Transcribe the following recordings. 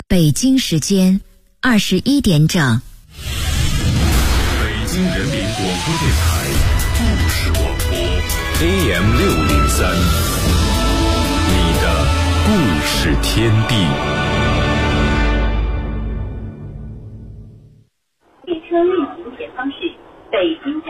北京时间21点整。 北京人民广播电台故事广播 AM603， 你的故事天地。 列车运行前方是北京站。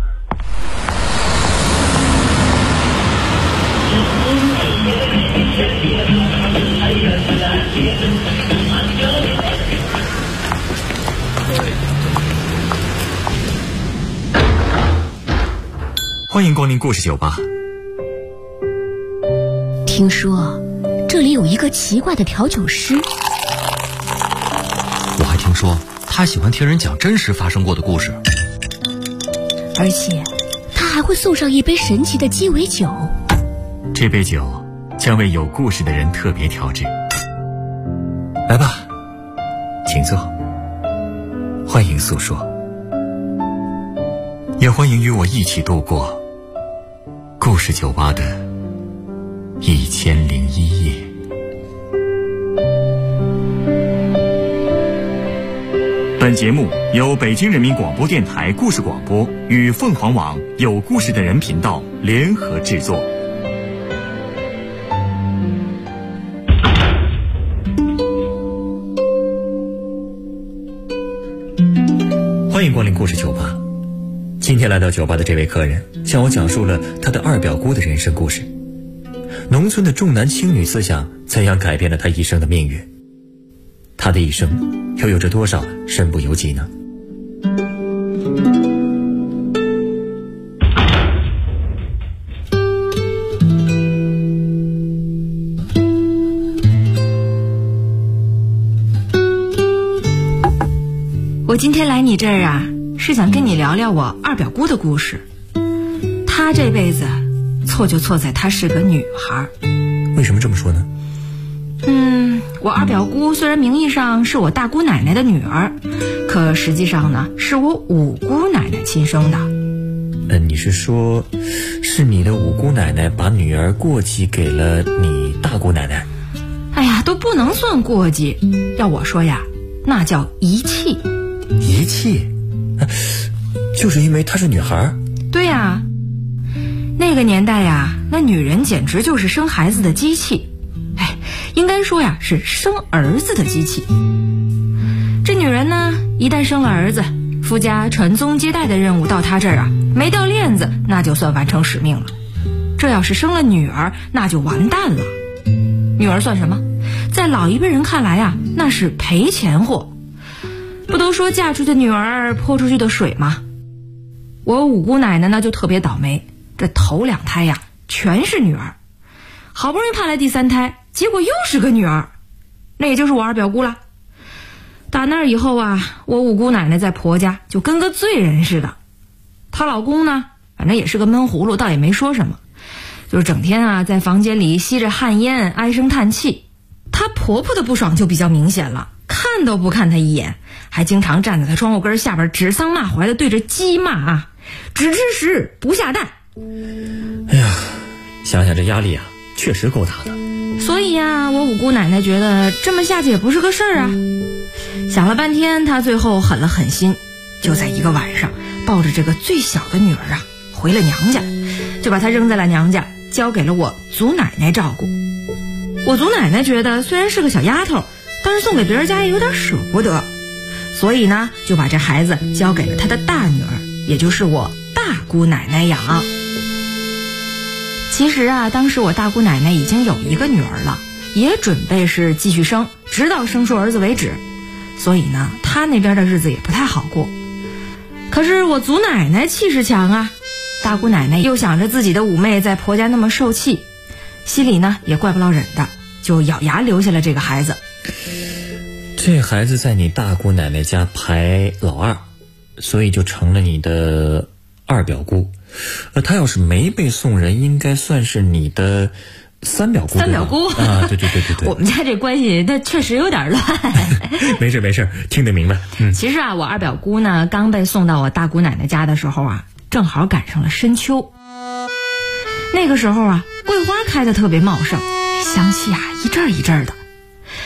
欢迎光临故事酒吧。 听说这里有一个奇怪的调酒师， 我还听说他喜欢听人讲真实发生过的故事， 而且他还会送上一杯神奇的鸡尾酒。 这杯酒将为有故事的人特别调制。来吧，请坐，欢迎诉说，也欢迎与我一起度过故事酒吧的1001夜。本节目由北京人民广播电台故事广播与凤凰网有故事的人频道联合制作。欢迎光临故事酒吧。今天来到酒吧的这位客人向我讲述了他的二表姑的人生故事，农村的重男轻女思想怎样改变了他一生的命运，他的一生又有着多少身不由己呢？ 我今天来你这儿啊，是想跟你聊聊我二表姑的故事。她这辈子错就错在她是个女孩。 为什么这么说呢？ 我二表姑虽然名义上是我大姑奶奶的女儿，可实际上呢是我五姑奶奶亲生的。 你是说是你的五姑奶奶把女儿过继给了你大姑奶奶？ 哎呀，都不能算过继，要我说呀，那叫遗弃。 遗弃？就是因为她是女孩？ 对呀，那个年代呀，那女人简直就是生孩子的机器。应该说呀，是生儿子的机器。这女人呢，一旦生了儿子，夫家传宗接代的任务到她这儿啊，没掉链子，那就算完成使命了。这要是生了女儿，那就完蛋了。女儿算什么？在老一辈人看来啊，那是赔钱货。不都说嫁出去的女儿泼出去的水吗？我五姑奶奶呢就特别倒霉，这头2胎呀全是女儿，好不容易盼来第3胎，结果又是个女儿，那也就是我二表姑了。打那以后啊，我五姑奶奶在婆家就跟个罪人似的。她老公呢，反正也是个闷葫芦，倒也没说什么，就是整天啊在房间里吸着旱烟，唉声叹气。她婆婆的不爽就比较明显了，看都不看她一眼，还经常站在她窗户根下边指桑骂槐的对着鸡骂啊，只吃屎不下蛋。 哎呀，想想这压力啊，确实够大的。 所以呀，我五姑奶奶觉得这么下去也不是个事儿啊。想了半天，她最后狠了狠心，就在一个晚上抱着这个最小的女儿啊回了娘家，就把她扔在了娘家，交给了我祖奶奶照顾。我祖奶奶觉得虽然是个小丫头，但是送给别人家也有点舍不得，所以呢就把这孩子交给了她的大女儿，也就是我大姑奶奶养。其实啊，当时我大姑奶奶已经有一个女儿了，也准备是继续生，直到生出儿子为止，所以呢她那边的日子也不太好过。可是我祖奶奶气势强啊，大姑奶奶又想着自己的五妹在婆家那么受气，心里呢也怪不落忍的，就咬牙留下了这个孩子。 这孩子在你大姑奶奶家排老二，所以就成了你的二表姑。他要是没被送人，应该算是你的三表姑。三表姑啊，对。 我们家这关系那确实有点乱。 没事，听得明白。 其实啊，我二表姑呢刚被送到我大姑奶奶家的时候啊，正好赶上了深秋。那个时候啊，桂花开得特别茂盛，香气啊一阵一阵的。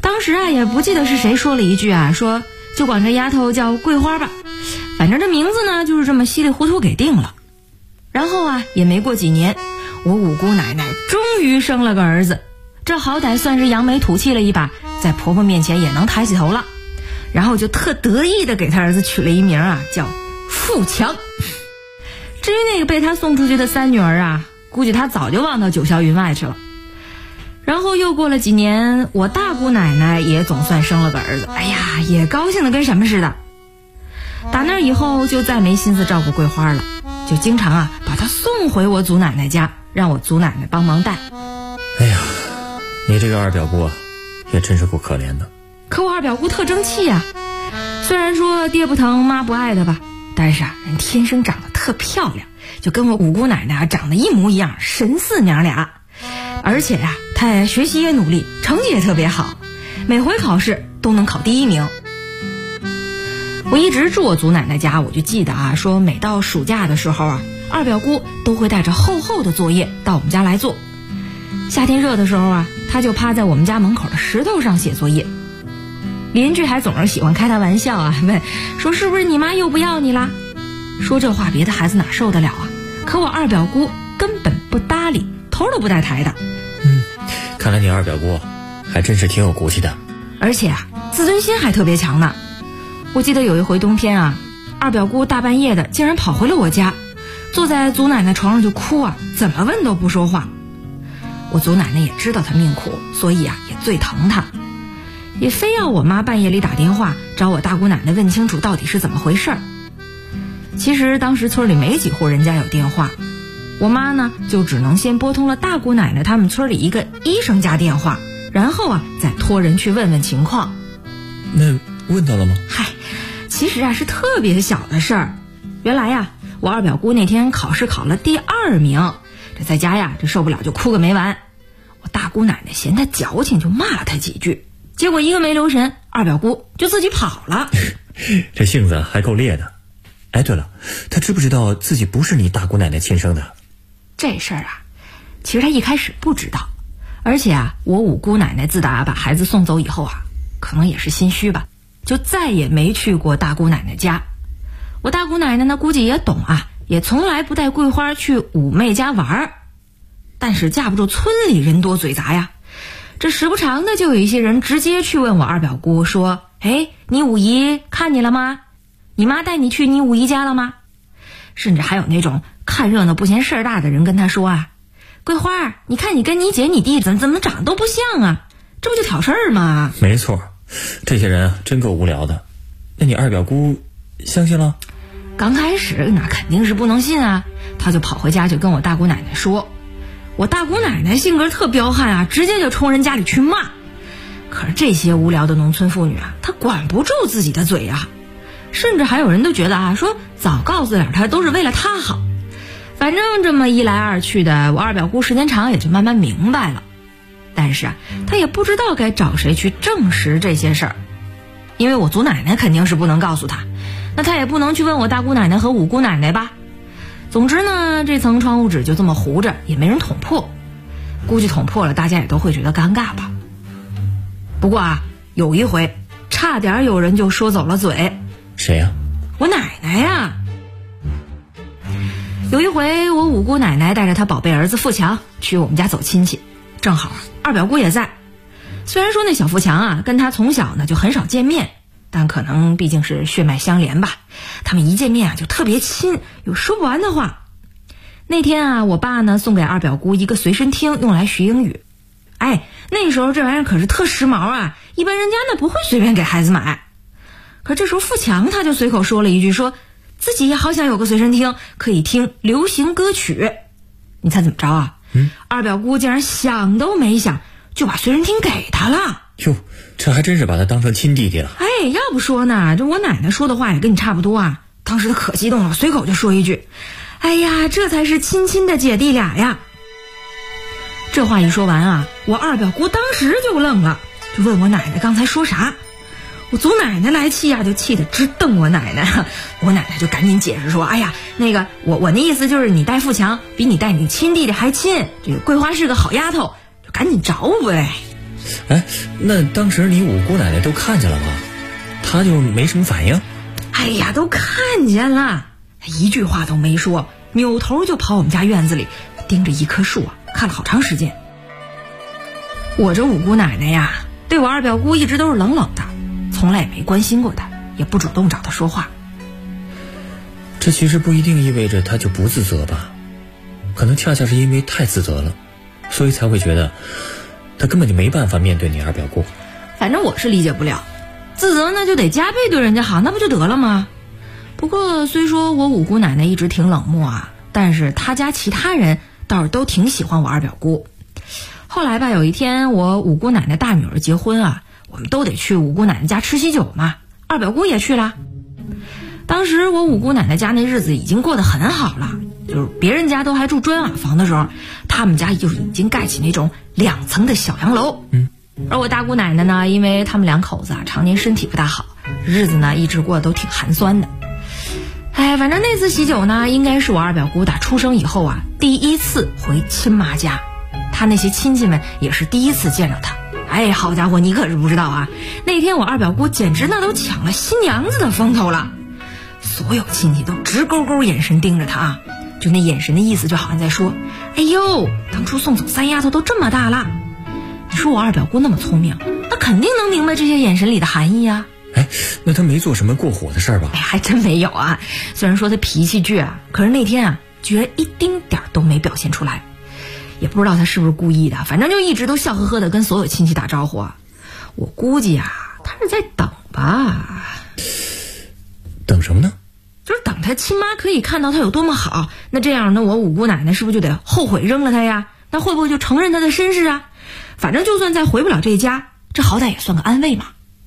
当时啊也不记得是谁说了一句啊，说就管这丫头叫桂花吧，反正这名字呢就是这么稀里糊涂给定了。然后啊也没过几年，我五姑奶奶终于生了个儿子，这好歹算是扬眉吐气了一把，在婆婆面前也能抬起头了。然后就特得意的给他儿子取了一名啊，叫富强。至于那个被他送出去的三女儿啊，估计他早就忘到九霄云外去了。然后又过了几年，我大姑奶奶也总算生了个儿子，哎呀，也高兴的跟什么似的。打那以后就再没心思照顾桂花了，就经常啊把她送回我祖奶奶家，让我祖奶奶帮忙带。 哎呀，你这个二表姑啊，也真是够可怜的。 可我二表姑特争气啊，虽然说爹不疼妈不爱的吧，但是啊人天生长得特漂亮，就跟我五姑奶奶长得一模一样，神似娘俩。而且呀她学习也努力，成绩也特别好，每回考试都能考第1名。我一直住我祖奶奶家，我就记得啊，说每到暑假的时候啊，二表姑都会带着厚厚的作业到我们家来做。夏天热的时候啊，她就趴在我们家门口的石头上写作业。邻居还总是喜欢开她玩笑啊，问说是不是你妈又不要你啦？说这话别的孩子哪受得了啊？可我二表姑根本不搭理，头都不带抬的。 看来你二表姑还真是挺有骨气的， 而且啊自尊心还特别强呢。我记得有一回冬天啊，二表姑大半夜的竟然跑回了我家，坐在祖奶奶床上就哭啊，怎么问都不说话。我祖奶奶也知道她命苦，所以啊也最疼她，也非要我妈半夜里打电话找我大姑奶奶问清楚到底是怎么回事儿。其实当时村里没几户人家有电话，我妈呢就只能先拨通了大姑奶奶他们村里一个医生家电话，然后啊再托人去问问情况。 那问到了吗？ 嗨，其实啊是特别小的事儿。原来呀我二表姑那天考试考了第2名，这在家呀这受不了就哭个没完。我大姑奶奶嫌她矫情，就骂了她几句，结果一个没留神，二表姑就自己跑了。 这性子还够烈的。哎，对了，她知不知道自己不是你大姑奶奶亲生的？ 这事儿啊其实她一开始不知道，而且啊我五姑奶奶自打把孩子送走以后啊，可能也是心虚吧，就再也没去过大姑奶奶家。我大姑奶奶呢估计也懂啊，也从来不带桂花去五妹家玩。但是架不住村里人多嘴杂呀，这时不常的就有一些人直接去问我二表姑说，哎，你五姨看你了吗？你妈带你去你五姨家了吗？甚至还有那种看热闹不嫌事儿大的人跟她说啊，桂花，你看你跟你姐你弟怎么长得都不像啊，这不就挑事儿吗？ 没错，这些人真够无聊的。那你二表姑相信了？ 刚开始那肯定是不能信啊，她就跑回家就跟我大姑奶奶说。我大姑奶奶性格特彪悍啊，直接就冲人家里去骂。可是这些无聊的农村妇女啊，她管不住自己的嘴啊，甚至还有人都觉得啊，说早告诉点她都是为了她好。反正这么一来二去的，我二表姑时间长也就慢慢明白了。但是啊，她也不知道该找谁去证实这些事儿，因为我祖奶奶肯定是不能告诉她，那她也不能去问我大姑奶奶和五姑奶奶吧。总之呢，这层窗户纸就这么糊着，也没人捅破。估计捅破了，大家也都会觉得尴尬吧。不过啊，有一回差点有人就说走了嘴。 谁呀？ 我奶奶呀。有一回我五姑奶奶带着她宝贝儿子富强去我们家走亲戚，正好二表姑也在。虽然说那小富强啊跟她从小呢就很少见面，但可能毕竟是血脉相连吧，他们一见面啊就特别亲，有说不完的话。那天啊我爸呢送给二表姑一个随身听，用来学英语。哎，那时候这玩意儿可是特时髦啊，一般人家呢不会随便给孩子买。可这时候富强他就随口说了一句，说自己也好想有个随身听可以听流行歌曲。你猜怎么着啊？二表姑竟然想都没想就把随身听给他了。 哟，这还真是把他当成亲弟弟了。 哎，要不说呢，这我奶奶说的话也跟你差不多啊。当时她可激动了，随口就说一句，哎呀，这才是亲亲的姐弟俩呀。这话一说完啊，我二表姑当时就愣了，就问我奶奶刚才说啥。我祖奶奶来气啊，就气得直瞪我奶奶。我奶奶就赶紧解释说，哎呀，那个我那意思就是你带富强比你带你亲弟弟还亲，这个桂花是个好丫头，就赶紧找我呗。 哎，那当时你五姑奶奶都看见了吗？她就没什么反应？ 哎呀，都看见了，一句话都没说，扭头就跑我们家院子里，盯着一棵树啊，看了好长时间。我这五姑奶奶呀，对我二表姑一直都是冷冷的，从来也没关心过她，也不主动找她说话。 这其实不一定意味着她就不自责吧，可能恰恰是因为太自责了，所以才会觉得她根本就没办法面对你二表姑。 反正我是理解不了，自责呢就得加倍对人家好，那不就得了吗？不过虽说我五姑奶奶一直挺冷漠啊，但是她家其他人倒是都挺喜欢我二表姑。后来吧，有一天我五姑奶奶大女儿结婚啊，我们都得去五姑奶奶家吃喜酒嘛，二表姑也去了。当时我五姑奶奶家那日子已经过得很好了，就是别人家都还住砖瓦房的时候，他们家就已经盖起那种2层的小洋楼。而我大姑奶奶呢，因为他们2口子啊常年身体不大好，日子呢一直过得都挺寒酸的。哎，反正那次喜酒呢，应该是我二表姑打出生以后啊第一次回亲妈家，她那些亲戚们也是第一次见着她。哎，好家伙，你可是不知道啊，那天我二表姑简直那都抢了新娘子的风头了，所有亲戚都直勾勾眼神盯着她啊，就那眼神的意思就好像在说，哎呦，当初送走3丫头都这么大了。你说我二表姑那么聪明，那肯定能明白这些眼神里的含义啊。 哎，那她没做什么过火的事儿吧？ 哎，还真没有啊。虽然说她脾气倔啊，可是那天啊，居然一丁点都没表现出来。也不知道她是不是故意的，反正就一直都笑呵呵的跟所有亲戚打招呼啊。我估计啊，她是在等吧。 等什么呢？ 就是等她亲妈可以看到她有多么好，那这样呢，我五姑奶奶是不是就得后悔扔了她呀？那会不会就承认她的身世啊？反正就算再回不了这家，这好歹也算个安慰嘛。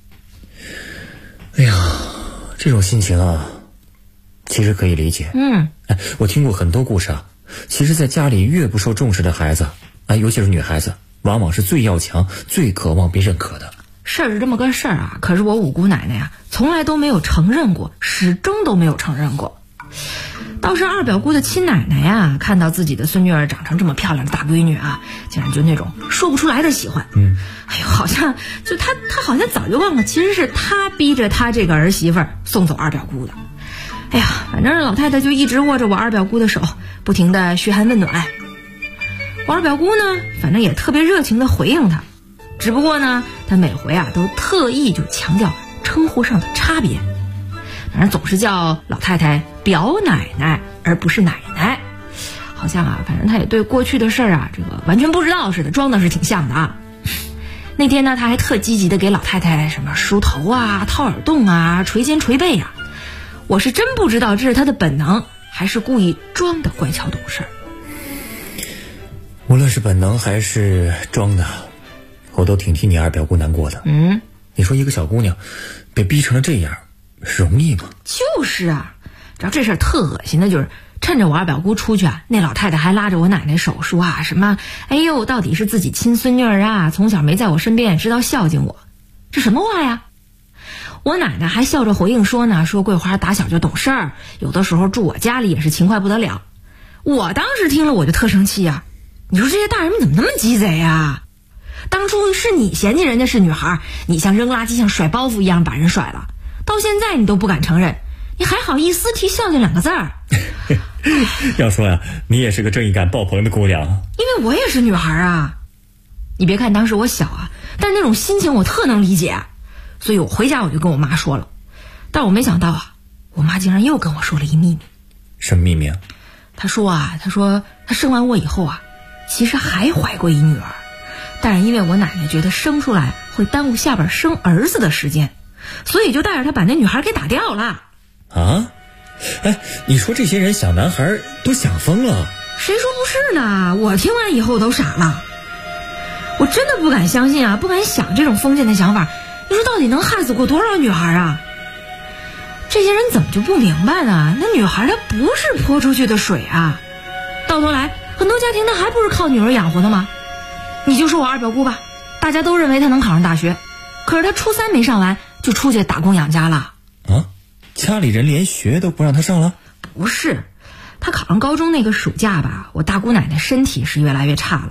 哎呀，这种心情啊，其实可以理解。哎，我听过很多故事啊，其实在家里越不受重视的孩子，哎，尤其是女孩子，往往是最要强、最渴望被认可的。 事儿是这么个事儿啊，可是我五姑奶奶呀，从来都没有承认过，始终都没有承认过。倒是二表姑的亲奶奶呀，看到自己的孙女儿长成这么漂亮的大闺女啊，竟然就那种说不出来的喜欢。哎呦，好像就她好像早就忘了，其实是她逼着她这个儿媳妇送走二表姑的。哎呀，反正老太太就一直握着我二表姑的手，不停的嘘寒问暖。我二表姑呢，反正也特别热情的回应她，只不过呢，她每回啊都特意就强调称呼上的差别。反正总是叫老太太表奶奶而不是奶奶，好像啊，反正她也对过去的事儿啊，这个完全不知道似的，装的是挺像的啊。那天呢，她还特积极的给老太太什么梳头啊、掏耳洞啊、捶肩捶背啊，我是真不知道这是她的本能，还是故意装的乖巧懂事。 无论是本能还是装的，我都挺替你二表姑难过的。你说一个小姑娘被逼成了这样，容易吗？ 就是啊，知道这事儿特恶心的就是趁着我二表姑出去啊，那老太太还拉着我奶奶手说啊什么，哎呦，到底是自己亲孙女儿啊，从小没在我身边也知道孝敬我，这什么话呀？我奶奶还笑着回应说呢，说桂花打小就懂事儿，有的时候住我家里也是勤快不得了。我当时听了我就特生气啊，你说这些大人们怎么那么鸡贼啊？当初是你嫌弃人家是女孩，你像扔垃圾像甩包袱一样把人甩了，到现在你都不敢承认，你还好意思提孝敬2个字儿？ 要说呀，你也是个正义感爆棚的姑娘， 因为我也是女孩啊。你别看当时我小啊，但那种心情我特能理解，所以我回家我就跟我妈说了。但我没想到啊，我妈竟然又跟我说了一秘密。 什么秘密啊？ 她说她生完我以后啊，其实还怀过一女儿，但是因为我奶奶觉得生出来会耽误下边生儿子的时间，所以就带着她把那女孩给打掉了。 啊？哎，你说这些人小男孩都想疯了？ 谁说不是呢？我听完以后都傻了，我真的不敢相信啊，不敢想这种封建的想法。你说到底能害死过多少女孩啊？这些人怎么就不明白呢？那女孩她不是泼出去的水啊，到头来很多家庭她还不是靠女儿养活的吗？你就说我二表姑吧，大家都认为她能考上大学，可是她初3没上完就出去打工养家了。 啊？家里人连学都不让她上了？ 不是，她考上高中那个暑假吧，我大姑奶奶身体是越来越差了，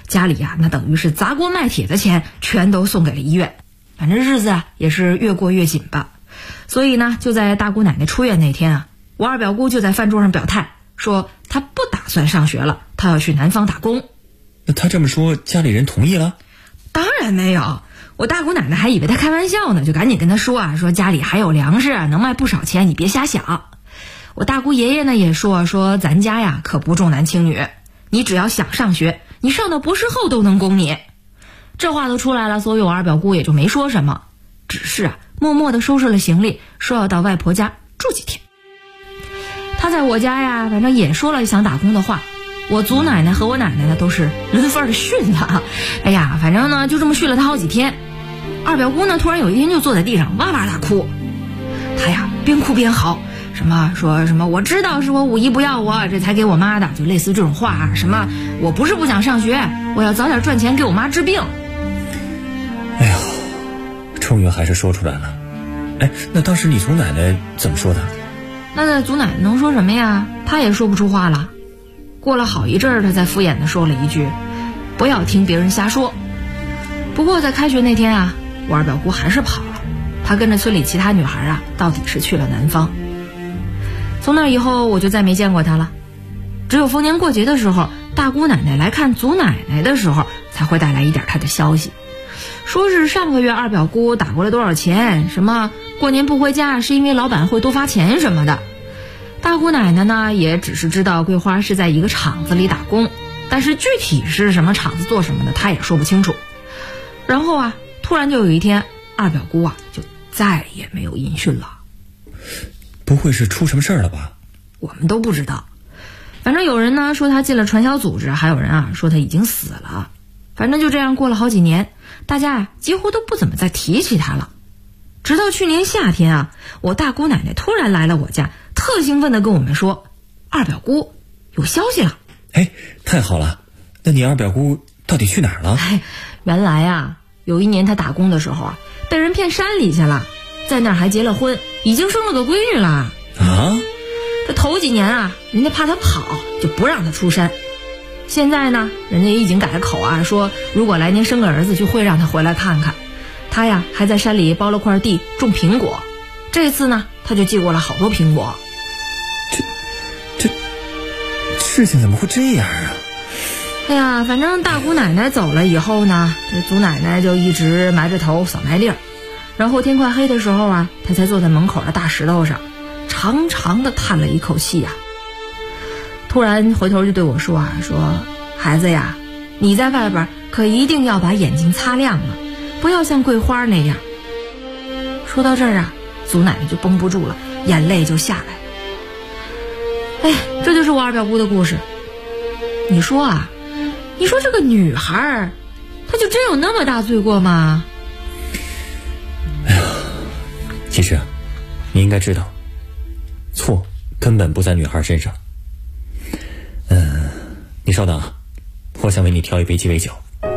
家里呀那等于是砸锅卖铁的钱全都送给了医院，反正日子啊也是越过越紧吧。所以呢，就在大姑奶奶出院那天啊，我二表姑就在饭桌上表态，说她不打算上学了，她要去南方打工。 那她这么说，家里人同意了？ 当然没有，我大姑奶奶还以为她开玩笑呢，就赶紧跟她说说家里还有粮食，能卖不少钱，你别瞎想。我大姑爷爷呢也说咱家呀可不重男轻女，你只要想上学，你上到博士后都能供你。这话都出来了，所以我二表姑也就没说什么，只是默默地收拾了行李，说要到外婆家住几天。她在我家呀反正也说了想打工的话，我祖奶奶和我奶奶呢都是轮番的训她。哎呀，反正呢就这么训了她好几天。二表姑呢突然有一天就坐在地上哇哇大哭，她呀边哭边嚎，说什么我知道是我五姨不要我，这才给我妈的，就类似这种话啊，什么我不是不想上学，我要早点赚钱给我妈治病。 哎呀，终于还是说出来了。哎，那当时你祖奶奶怎么说的？ 那祖奶奶能说什么呀？她也说不出话了。过了好一阵儿，她才敷衍地说了一句，不要听别人瞎说。不过在开学那天啊，我二表姑还是跑了，她跟着村里其他女孩啊，到底是去了南方。从那以后我就再没见过她了，只有逢年过节的时候，大姑奶奶来看祖奶奶的时候，才会带来一点她的消息，说是上个月二表姑打过了多少钱，什么过年不回家是因为老板会多发钱什么的。大姑奶奶呢也只是知道桂花是在一个厂子里打工，但是具体是什么厂子做什么的她也说不清楚。然后啊突然就有一天，二表姑啊就再也没有音讯了。 不会是出什么事儿了吧？ 我们都不知道，反正有人呢说他进了传销组织，还有人啊说他已经死了。反正就这样过了好几年，大家啊几乎都不怎么再提起他了。直到去年夏天啊，我大姑奶奶突然来了我家，特兴奋地跟我们说，二表姑有消息了。 哎，太好了！那你二表姑到底去哪儿了？ 原来啊，有一年她打工的时候啊，被人骗山里去了，在那儿还结了婚，已经生了个闺女了。 啊？ 这头几年啊，人家怕她跑，就不让她出山。现在呢，人家也已经改了口啊，说如果来年生个儿子，就会让她回来看看。她呀，还在山里包了块地种苹果。这次呢，她就寄过了好多苹果。 这事情怎么会这样啊？ 哎呀，反正大姑奶奶走了以后呢，这祖奶奶就一直埋着头扫麦粒儿。然后天快黑的时候啊，她才坐在门口的大石头上，长长的叹了一口气呀。突然回头就对我说说孩子呀，你在外边可一定要把眼睛擦亮了，不要像桂花那样。说到这儿啊，祖奶奶就绷不住了，眼泪就下来。哎，这就是我二表姑的故事。你说啊，你说这个女孩她就真有那么大罪过吗？ 哎呀，其实啊，你应该知道，错根本不在女孩身上。你稍等啊，我想为你调一杯鸡尾酒。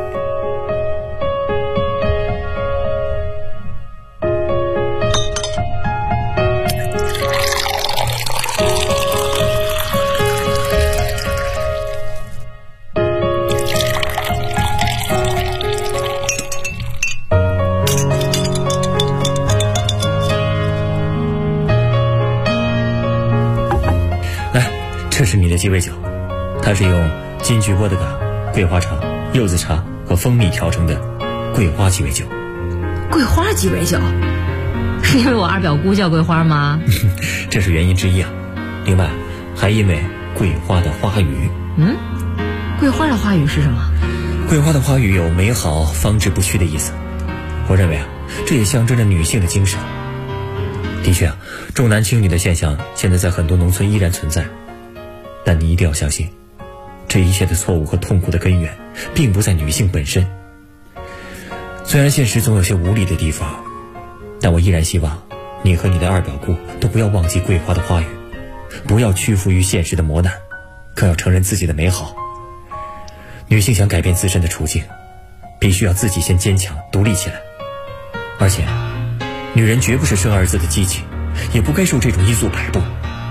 来，这是你的鸡尾酒，它是用金桔波的嘎、桂花茶、柚子茶和蜂蜜调成的桂花鸡尾酒。 桂花鸡尾酒是因为我二表姑叫桂花吗？ 这是原因之一啊。另外还因为桂花的花语。 桂花的花语是什么？ 桂花的花语有美好方志不屈的意思。我认为啊，这也象征着女性的精神。的确啊，重男轻女的现象现在在很多农村依然存在，但你一定要相信，这一切的错误和痛苦的根源并不在女性本身。虽然现实总有些无力的地方，但我依然希望你和你的二表姑都不要忘记桂花的花语，不要屈服于现实的磨难，更要承认自己的美好。女性想改变自身的处境，必须要自己先坚强独立起来。而且女人绝不是生儿子的机器，也不该受这种因素摆布。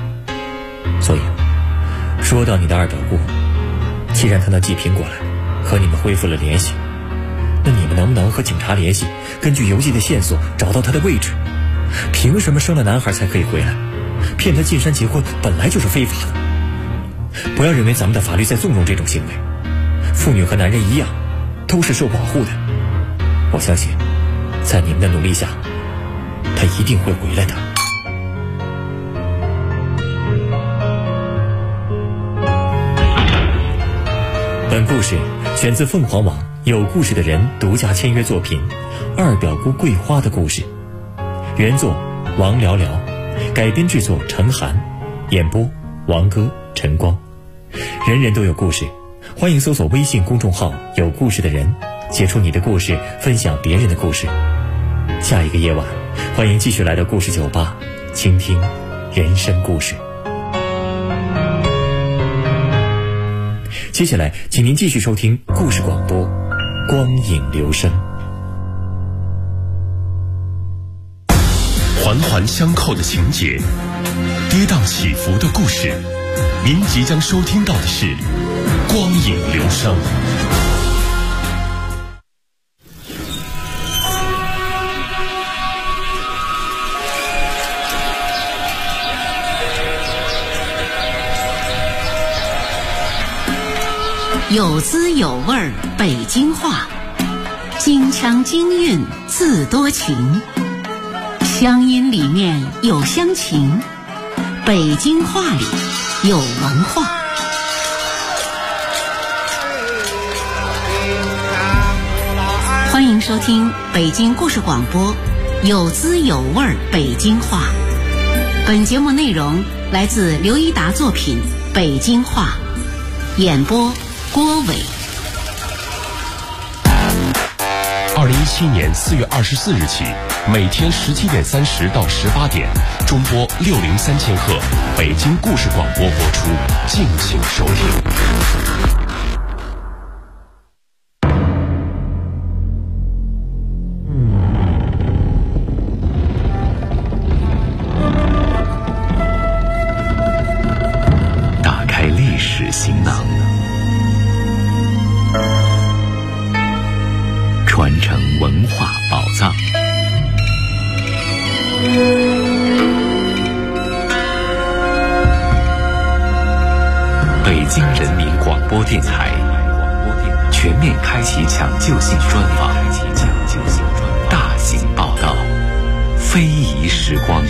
所以说到你的二表姑，既然她能寄苹果来， 和你们恢复了联系。那你们能不能和警察联系，根据邮寄的线索找到他的位置？凭什么生了男孩才可以回来？骗他进山结婚本来就是非法的。不要认为咱们的法律在纵容这种行为，妇女和男人一样，都是受保护的。我相信在你们的努力下，他一定会回来的。本故事选自凤凰网有故事的人独家签约作品《二表姑桂花的故事》，原作王聊聊，改编制作陈涵，演播王哥、陈光。人人都有故事，欢迎搜索微信公众号有故事的人，写出你的故事，分享别人的故事。下一个夜晚，欢迎继续来到故事酒吧，倾听人生故事。接下来请您继续收听故事广播光影留声。 环环相扣的情节，跌宕起伏的故事，您即将收听到的是光影留声。 有滋有味儿北京话，京腔京韵自多情，乡音里面有乡情，北京话里有文化。欢迎收听北京故事广播有滋有味儿北京话。本节目内容来自刘一达作品《北京话》，演播郭伟。 2017年4月24日起，每天17点30到18点，中波603千赫，北京故事广播播出，敬请收听。打开历史行囊，传承文化宝藏。北京人民广播电台全面开启抢救性专访，大型报道，非遗时光。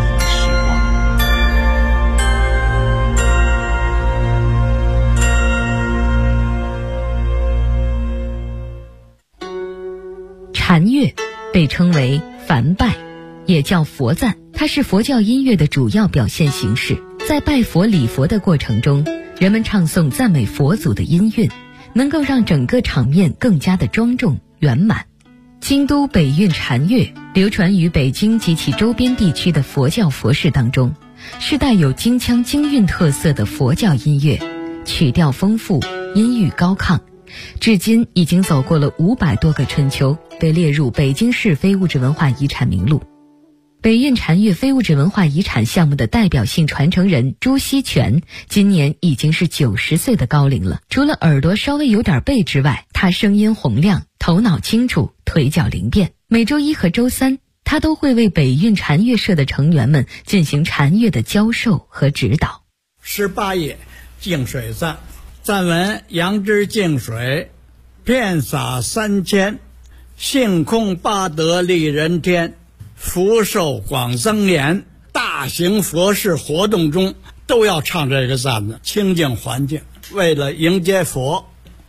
禅乐被称为梵拜，也叫佛赞，它是佛教音乐的主要表现形式。在拜佛礼佛的过程中，人们唱诵赞美佛祖的音韵，能够让整个场面更加的庄重圆满。京都北韵禅乐流传于北京及其周边地区的佛教佛事当中，是带有京腔京韵特色的佛教音乐，曲调丰富，音域高亢，至今已经走过了500多个春秋，被列入北京市非物质文化遗产名录。北韵禅乐非物质文化遗产项目的代表性传承人朱锡全今年已经是90岁的高龄了。除了耳朵稍微有点背之外，他声音洪亮，头脑清楚，腿脚灵便。每周一和周三，他都会为北韵禅乐社的成员们进行禅乐的教授和指导。 18页净水赞，赞文：杨枝净水，遍洒3千，性空八德利人天，福寿广增延。大型佛事活动中都要唱这个赞子，清净环境，为了迎接佛。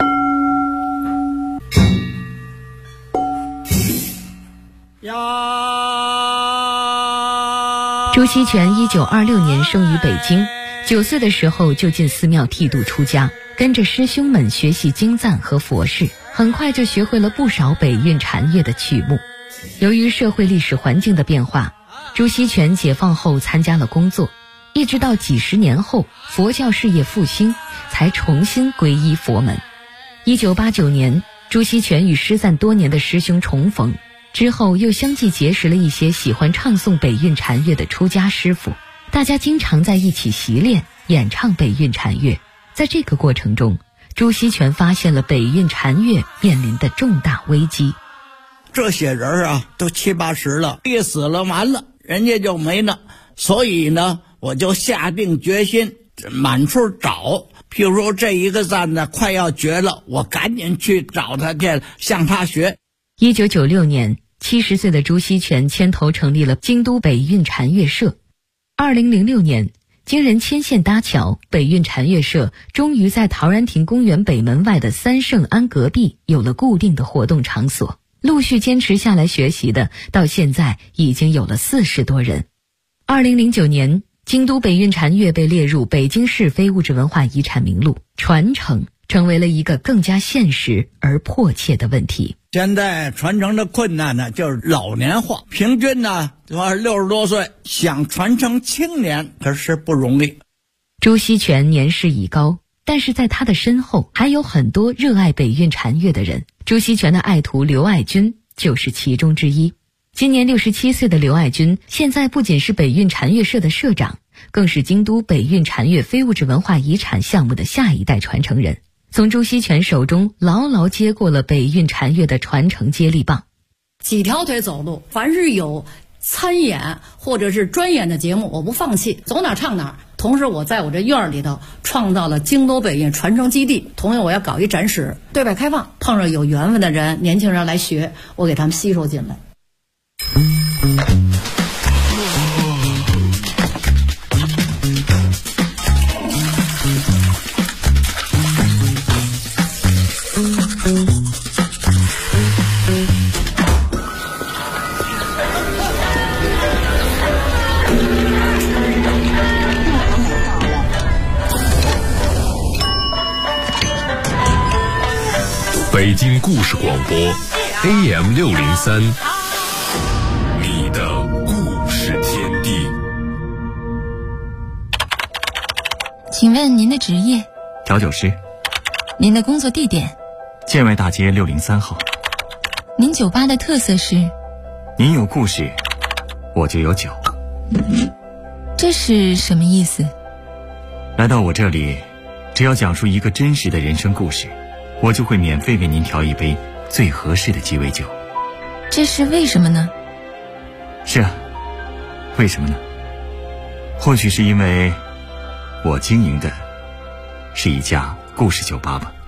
朱锡全1926年生于北京，9岁的时候就进寺庙剃度出家，跟着师兄们学习经赞和佛事，很快就学会了不少北韵禅乐的曲目。由于社会历史环境的变化，朱锡全解放后参加了工作，一直到几十年后佛教事业复兴，才重新皈依佛门。1989年，朱锡全与失散多年的师兄重逢，之后又相继结识了一些喜欢唱诵北韵禅乐的出家师傅，大家经常在一起习练演唱北韵禅乐。在这个过程中， 朱锡全发现了北运禅越面临的重大危机。 这些人啊，都70、80了，一死了完了，人家就没了。所以呢，我就下定决心满处找。譬如说这一个赞呢快要绝了，我赶紧去找他去，向他学。 1996年，70岁的朱锡全牵头成立了京都北运禅越社。2006年，经人牵线搭桥，北运禅越社终于在陶然亭公园北门外的三圣庵隔壁有了固定的活动场所。陆续坚持下来学习的，到现在已经有了40多人。2009年，京都北运禅越被列入北京市非物质文化遗产名录，传承成为了一个更加现实而迫切的问题。 现在传承的困难呢，就是老年化，平均呢60多岁，想传承青年可是不容易。 朱锡全年事已高，但是在他的身后还有很多热爱北运禅越的人。朱锡全的爱徒刘爱军就是其中之一。今年67岁的刘爱军，现在不仅是北运禅越社的社长，更是京都北运禅越非物质文化遗产项目的下一代传承人，从朱锡全手中牢牢接过了北运禅越的传承接力棒。 几条腿走路，凡是有参演或者是专演的节目，我不放弃，走哪唱哪。同时我在我这院里头创造了京都北运传承基地，同样我要搞一展示，对外开放，碰上有缘分的人，年轻人来学，我给他们吸收进来。 北京故事广播 AM603， 你的故事天地。 请问您的职业？ 调酒师。 您的工作地点？ 建外大街603号。 您酒吧的特色是？ 您有故事，我就有酒。 这是什么意思？ 来到我这里，只要讲述一个真实的人生故事，我就会免费为您调一杯最合适的鸡尾酒。 这是为什么呢？ 是啊，为什么呢？或许是因为我经营的是一家故事酒吧吧。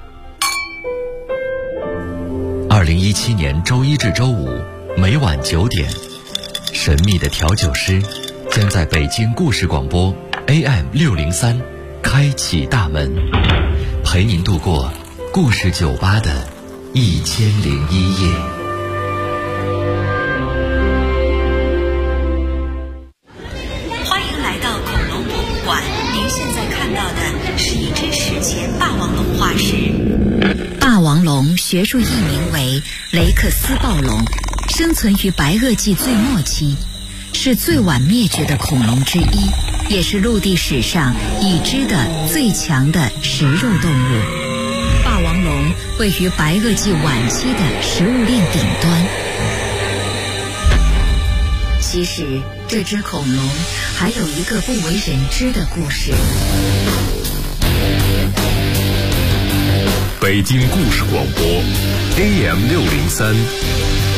2017年周一至周五每晚9点，神秘的调酒师将在北京故事广播 AM603 开启大门，陪您度过故事酒吧的1001夜。 欢迎来到恐龙博物馆，您现在看到的是一只史前霸王龙化石。霸王龙学术译名为雷克斯暴龙，生存于白垩纪最末期，是最晚灭绝的恐龙之一，也是陆地史上已知的最强的食肉动物。霸王龙位于白垩纪晚期的食物链顶端。其实，这只恐龙还有一个不为人知的故事。 北京故事广播 AM603，